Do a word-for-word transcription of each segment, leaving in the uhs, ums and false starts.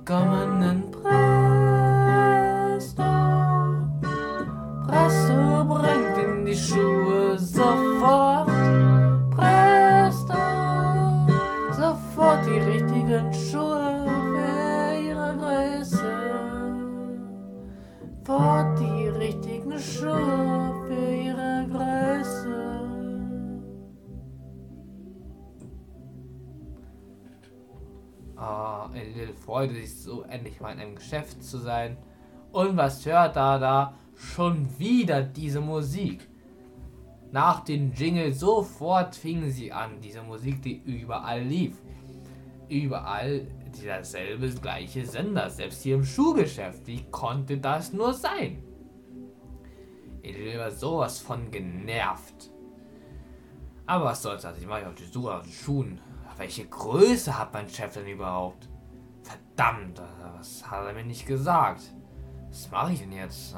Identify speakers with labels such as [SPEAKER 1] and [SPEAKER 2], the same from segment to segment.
[SPEAKER 1] Kommenden Presto. Presto bringt in die Schuhe sofort. Presto, sofort die richtigen Schuhe für ihre Größe. Sofort die richtigen Schuhe für ihre Größe. Ah, Lil freute sich so, endlich mal in einem Geschäft zu sein. Und was hört er da? Schon wieder diese Musik. Nach dem Jingle sofort fing sie an, diese Musik, die überall lief. Überall derselbe gleiche Sender, selbst hier im Schuhgeschäft. Wie konnte das nur sein? Ich war sowas von genervt. Aber was soll's, also ich mache auf die Suche nach den Schuhen. Welche Größe hat mein Chef denn überhaupt? Verdammt, was hat er mir nicht gesagt? Was mache ich denn jetzt?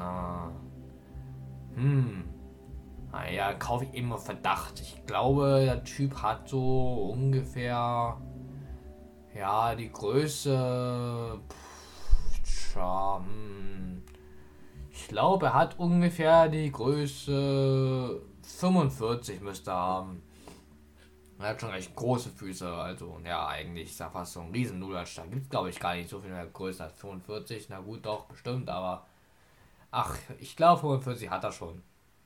[SPEAKER 1] Hm. Naja, kaufe ich eben auf Verdacht. Ich glaube, der Typ hat so ungefähr, ja, die Größe, pff, tja, hm. Ich glaube, er hat ungefähr die Größe fünfundvierzig müsste er haben. Er hat schon recht große Füße, also ja, eigentlich ist er fast so ein riesen Nudelstein. Gibt es, glaube ich, gar nicht so viel mehr größer als fünfundvierzig. Na gut, doch, bestimmt, aber ach, ich glaube fünfundvierzig hat er schon.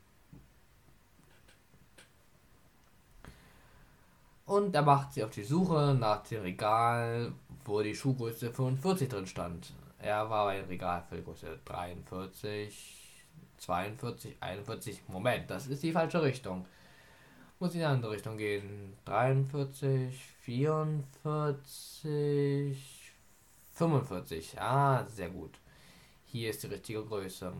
[SPEAKER 1] Und er macht sich auf die Suche nach dem Regal, wo die Schuhgröße fünfundvierzig drin stand. Er war bei dem Regal für die Größe dreiundvierzig, zweiundvierzig, einundvierzig. Moment, das ist die falsche Richtung. Muss in die andere Richtung gehen. dreiundvierzig, vierundvierzig, fünfundvierzig. Ah, sehr gut. Hier ist die richtige Größe.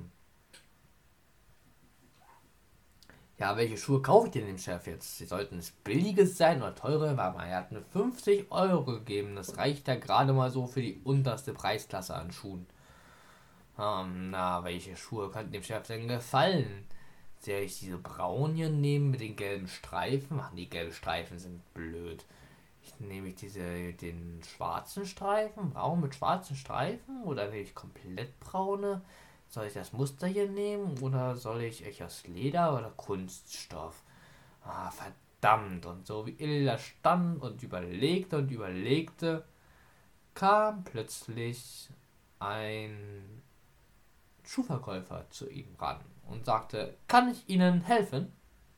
[SPEAKER 1] Ja, welche Schuhe kaufe ich denn dem Chef jetzt? Sie sollten es billiges sein oder teure, weil er hat mir fünfzig Euro gegeben. Das reicht ja gerade mal so für die unterste Preisklasse an Schuhen. Ähm, na, welche Schuhe könnten dem Chef denn gefallen? Soll ich diese braun hier nehmen mit den gelben Streifen? Ach, die gelben Streifen sind blöd. Ich nehme ich diese, den schwarzen Streifen, braun mit schwarzen Streifen? Oder will ich komplett braune? Soll ich das Muster hier nehmen? Oder soll ich echt aus Leder oder Kunststoff? Ah, verdammt. Und so wie Illy da stand und überlegte und überlegte, kam plötzlich ein Schuhverkäufer zu ihm ran und sagte, kann ich Ihnen helfen?